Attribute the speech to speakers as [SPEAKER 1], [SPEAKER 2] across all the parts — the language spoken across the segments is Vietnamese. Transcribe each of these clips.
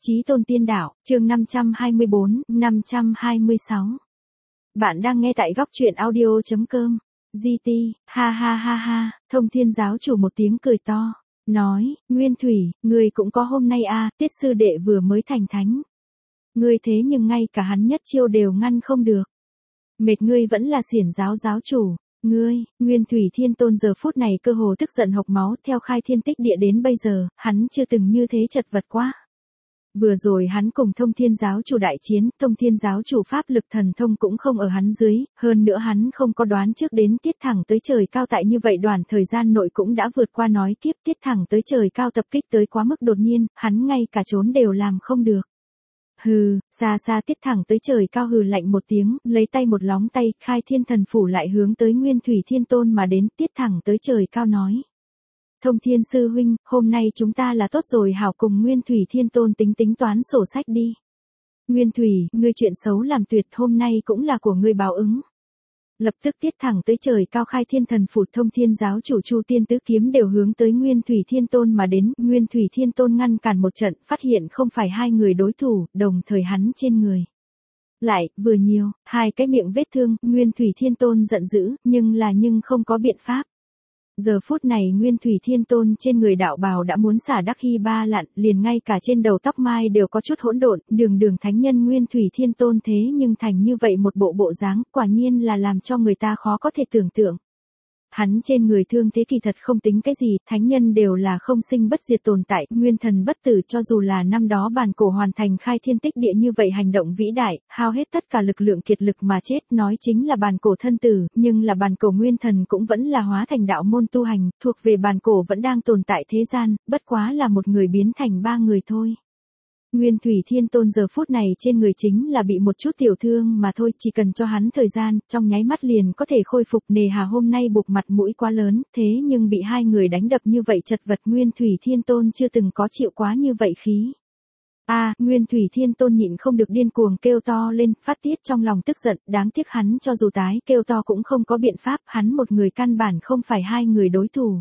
[SPEAKER 1] Chí Tôn Tiên Đạo, chương 524, 526. Bạn đang nghe tại góc truyện audio.com. GT, ha ha ha ha, Thông Thiên giáo chủ một tiếng cười to, nói, Nguyên Thủy, ngươi cũng có hôm nay à, Tiết sư đệ vừa mới thành thánh. Ngươi thế nhưng ngay cả hắn nhất chiêu đều ngăn không được. Mệt ngươi vẫn là xiển giáo giáo chủ. Ngươi, Nguyên Thủy Thiên Tôn giờ phút này cơ hồ tức giận hộc máu, theo khai thiên tích địa đến bây giờ, hắn chưa từng như thế chật vật quá. Vừa rồi hắn cùng Thông Thiên giáo chủ đại chiến, Thông Thiên giáo chủ pháp lực thần thông cũng không ở hắn dưới, hơn nữa hắn không có đoán trước đến tiết thẳng tới trời cao, tại như vậy đoạn thời gian nội cũng đã vượt qua nói kiếp, tiết thẳng tới trời cao tập kích tới quá mức đột nhiên, hắn ngay cả trốn đều làm không được. Hừ, xa xa tiết thẳng tới trời cao hừ lạnh một tiếng, lấy tay một lóng tay, khai thiên thần phủ lại hướng tới Nguyên Thủy Thiên Tôn mà đến, tiết thẳng tới trời cao nói. Thông Thiên sư huynh, hôm nay chúng ta là tốt rồi, hảo cùng Nguyên Thủy Thiên Tôn tính toán sổ sách đi. Nguyên Thủy, ngươi chuyện xấu làm tuyệt, hôm nay cũng là của ngươi báo ứng. Lập tức tiết thẳng tới trời cao khai thiên thần phủ, Thông Thiên giáo chủ Chu Tiên tứ kiếm đều hướng tới Nguyên Thủy Thiên Tôn mà đến, Nguyên Thủy Thiên Tôn ngăn cản một trận, phát hiện không phải hai người đối thủ, đồng thời hắn trên người. Lại, vừa nhiều, hai cái miệng vết thương, Nguyên Thủy Thiên Tôn giận dữ, nhưng không có biện pháp. Giờ phút này Nguyên Thủy Thiên Tôn trên người đạo bào đã muốn xả đắc hy ba lặn, liền ngay cả trên đầu tóc mai đều có chút hỗn độn, đường thánh nhân Nguyên Thủy Thiên Tôn thế nhưng thành như vậy một bộ dáng, quả nhiên là làm cho người ta khó có thể tưởng tượng. Hắn trên người thương thế kỳ thật không tính cái gì, thánh nhân đều là không sinh bất diệt tồn tại, nguyên thần bất tử, cho dù là năm đó bàn cổ hoàn thành khai thiên tích địa như vậy hành động vĩ đại, hao hết tất cả lực lượng kiệt lực mà chết, nói chính là bàn cổ thân tử, nhưng là bàn cổ nguyên thần cũng vẫn là hóa thành đạo môn tu hành, thuộc về bàn cổ vẫn đang tồn tại thế gian, bất quá là một người biến thành ba người thôi. Nguyên Thủy Thiên Tôn giờ phút này trên người chính là bị một chút tiểu thương mà thôi, chỉ cần cho hắn thời gian, trong nháy mắt liền có thể khôi phục, nề hà hôm nay buộc mặt mũi quá lớn, thế nhưng bị hai người đánh đập như vậy chật vật, Nguyên Thủy Thiên Tôn chưa từng có chịu quá như vậy khí. Nguyên Thủy Thiên Tôn nhịn không được điên cuồng kêu to lên, phát tiết trong lòng tức giận, đáng tiếc hắn cho dù tái kêu to cũng không có biện pháp, hắn một người căn bản không phải hai người đối thủ.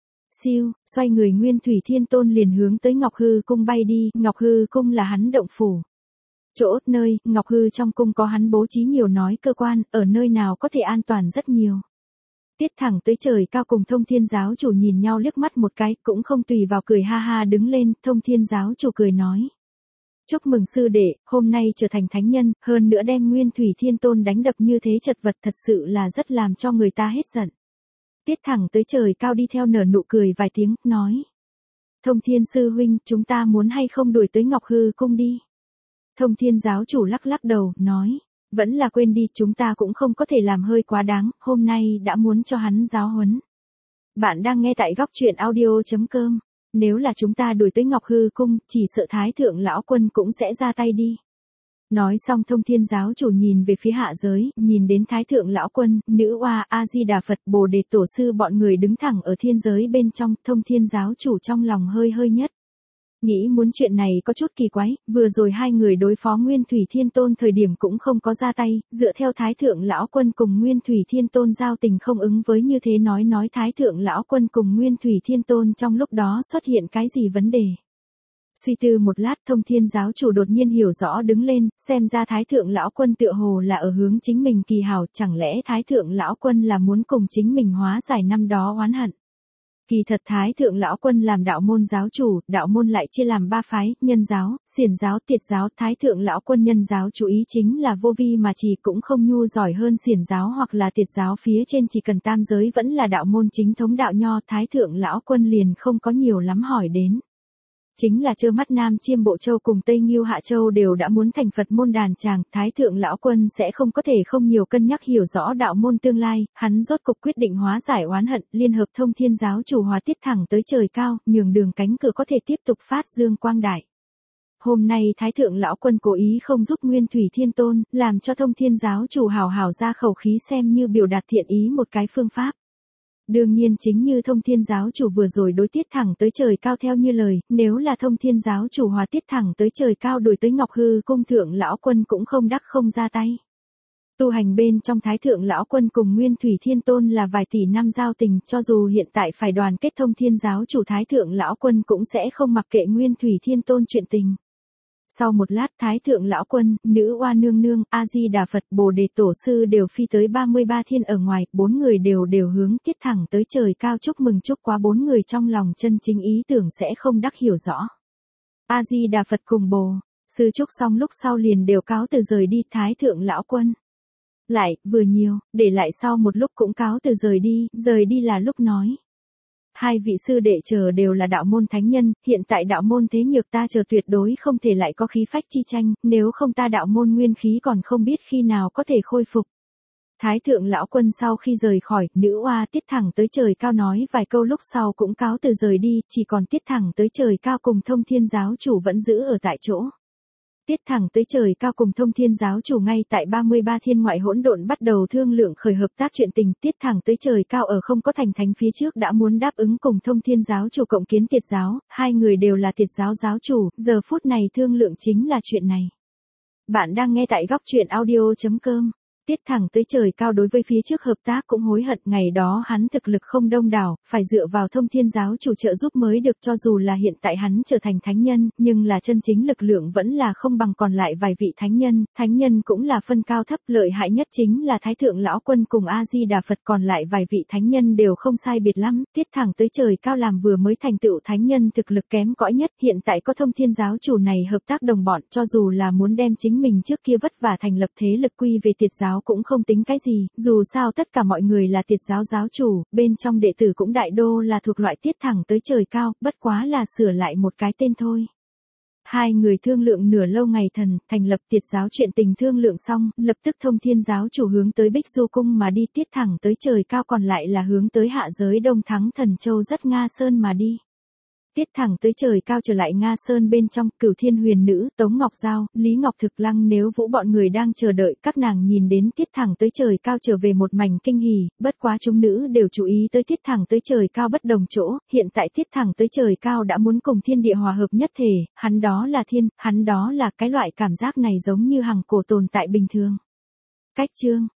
[SPEAKER 1] Siêu, xoay người Nguyên Thủy Thiên Tôn liền hướng tới Ngọc Hư Cung bay đi, Ngọc Hư Cung là hắn động phủ. Chỗ nơi, Ngọc Hư trong cung có hắn bố trí nhiều nói cơ quan, ở nơi nào có thể an toàn rất nhiều. Tiết thẳng tới trời cao cùng Thông Thiên giáo chủ nhìn nhau liếc mắt một cái, cũng không tùy vào cười ha ha đứng lên, Thông Thiên giáo chủ cười nói. Chúc mừng sư đệ, hôm nay trở thành thánh nhân, hơn nữa đem Nguyên Thủy Thiên Tôn đánh đập như thế chật vật, thật sự là rất làm cho người ta hết giận. Tiết thẳng tới trời cao đi theo nở nụ cười vài tiếng, nói. Thông Thiên sư huynh, chúng ta muốn hay không đuổi tới Ngọc Hư Cung đi. Thông Thiên giáo chủ lắc đầu, nói. Vẫn là quên đi, chúng ta cũng không có thể làm hơi quá đáng, hôm nay đã muốn cho hắn giáo huấn. Bạn đang nghe tại góc truyện audio.com. Nếu là chúng ta đuổi tới Ngọc Hư Cung, chỉ sợ Thái Thượng Lão Quân cũng sẽ ra tay đi. Nói xong Thông Thiên giáo chủ nhìn về phía hạ giới, nhìn đến Thái Thượng Lão Quân, Nữ Oa, A-di-đà Phật, Bồ Đề Tổ sư bọn người đứng thẳng ở thiên giới bên trong, Thông Thiên giáo chủ trong lòng hơi nhất. Nghĩ muốn chuyện này có chút kỳ quái, vừa rồi hai người đối phó Nguyên Thủy Thiên Tôn thời điểm cũng không có ra tay, dựa theo Thái Thượng Lão Quân cùng Nguyên Thủy Thiên Tôn giao tình không ứng với như thế nói Thái Thượng Lão Quân cùng Nguyên Thủy Thiên Tôn trong lúc đó xuất hiện cái gì vấn đề. Suy tư một lát, Thông Thiên giáo chủ đột nhiên hiểu rõ đứng lên, xem ra Thái Thượng Lão Quân tựa hồ là ở hướng chính mình kỳ hảo, chẳng lẽ Thái Thượng Lão Quân là muốn cùng chính mình hóa giải năm đó oán hận. Kỳ thật Thái Thượng Lão Quân làm đạo môn giáo chủ, đạo môn lại chia làm ba phái, nhân giáo, xiển giáo, tiệt giáo, Thái Thượng Lão Quân nhân giáo chú ý chính là vô vi mà chỉ cũng không nhu giỏi hơn xiển giáo hoặc là tiệt giáo, phía trên chỉ cần tam giới vẫn là đạo môn chính thống đạo nho, Thái Thượng Lão Quân liền không có nhiều lắm hỏi đến. Chính là trơ mắt Nam Chiêm Bộ Châu cùng Tây Ngưu Hạ Châu đều đã muốn thành Phật môn đàn tràng, Thái Thượng Lão Quân sẽ không có thể không nhiều cân nhắc hiểu rõ đạo môn tương lai, hắn rốt cục quyết định hóa giải oán hận, liên hợp Thông Thiên giáo chủ hóa tiết thẳng tới trời cao, nhường đường cánh cửa có thể tiếp tục phát dương quang đại. Hôm nay Thái Thượng Lão Quân cố ý không giúp Nguyên Thủy Thiên Tôn, làm cho Thông Thiên giáo chủ hào hào ra khẩu khí xem như biểu đạt thiện ý một cái phương pháp. Đương nhiên chính như Thông Thiên giáo chủ vừa rồi đối tiết thẳng tới trời cao theo như lời, nếu là Thông Thiên giáo chủ hòa tiết thẳng tới trời cao đuổi tới Ngọc Hư Cung, Thượng Lão Quân cũng không đắc không ra tay. Tu hành bên trong Thái Thượng Lão Quân cùng Nguyên Thủy Thiên Tôn là vài tỷ năm giao tình, cho dù hiện tại phải đoàn kết Thông Thiên giáo chủ, Thái Thượng Lão Quân cũng sẽ không mặc kệ Nguyên Thủy Thiên Tôn chuyện tình. Sau một lát Thái Thượng Lão Quân, Nữ Oa Nương Nương, A-di-đà Phật, Bồ Đề Tổ Sư đều phi tới 33 thiên ở ngoài, 4 người đều hướng tiết thẳng tới trời cao chúc mừng chúc quá 4 người trong lòng chân chính ý tưởng sẽ không đắc hiểu rõ. A-di-đà Phật cùng Bồ Sư chúc xong lúc sau liền đều cáo từ rời đi. Thái Thượng Lão Quân lại, vừa nhiều, để lại sau một lúc cũng cáo từ rời đi là lúc nói. Hai vị sư đệ chờ đều là đạo môn thánh nhân, hiện tại đạo môn thế nhược ta chờ tuyệt đối không thể lại có khí phách chi tranh, nếu không ta đạo môn nguyên khí còn không biết khi nào có thể khôi phục. Thái Thượng Lão Quân sau khi rời khỏi, Nữ Oa tiết thẳng tới trời cao nói vài câu lúc sau cũng cáo từ rời đi, chỉ còn tiết thẳng tới trời cao cùng Thông Thiên giáo chủ vẫn giữ ở tại chỗ. Tiết thẳng tới trời cao cùng Thông Thiên giáo chủ ngay tại 33 thiên ngoại hỗn độn bắt đầu thương lượng khởi hợp tác chuyện tình. Tiết thẳng tới trời cao ở không có thành thánh phía trước đã muốn đáp ứng cùng Thông Thiên giáo chủ cộng kiến Tiệt giáo, hai người đều là Tiệt giáo giáo chủ, giờ phút này thương lượng chính là chuyện này. Bạn đang nghe tại góc truyện audio.com. Tiết thẳng tới trời cao đối với phía trước hợp tác cũng hối hận, ngày đó hắn thực lực không đông đảo, phải dựa vào Thông Thiên giáo chủ trợ giúp mới được, cho dù là hiện tại hắn trở thành thánh nhân, nhưng là chân chính lực lượng vẫn là không bằng còn lại vài vị thánh nhân cũng là phân cao thấp, lợi hại nhất chính là Thái Thượng Lão Quân cùng A-di-đà Phật, còn lại vài vị thánh nhân đều không sai biệt lắm. Tiết thẳng tới trời cao làm vừa mới thành tựu thánh nhân thực lực kém cỏi nhất, hiện tại có Thông Thiên giáo chủ này hợp tác đồng bọn, cho dù là muốn đem chính mình trước kia vất vả thành lập thế lực quy về Tiệt giáo cũng không tính cái gì, dù sao tất cả mọi người là Tiệt giáo giáo chủ, bên trong đệ tử cũng đại đô là thuộc loại tiết thẳng tới trời cao, bất quá là sửa lại một cái tên thôi. Hai người thương lượng nửa lâu ngày thần, thành lập Tiệt giáo chuyện tình thương lượng xong, lập tức Thông Thiên giáo chủ hướng tới Bích Du Cung mà đi, tiết thẳng tới trời cao còn lại là hướng tới hạ giới Đông Thắng Thần Châu rất Nga Sơn mà đi. Tiết thẳng tới trời cao trở lại Nga Sơn bên trong, Cửu Thiên Huyền Nữ, Tống Ngọc Giao, Lý Ngọc Thực Lăng nếu Vũ bọn người đang chờ đợi, các nàng nhìn đến tiết thẳng tới trời cao trở về một mảnh kinh hỉ, bất quá chúng nữ đều chú ý tới tiết thẳng tới trời cao bất đồng chỗ, hiện tại tiết thẳng tới trời cao đã muốn cùng thiên địa hòa hợp nhất thể, hắn đó là thiên, hắn đó là cái loại cảm giác này giống như hằng cổ tồn tại bình thường. Cách chương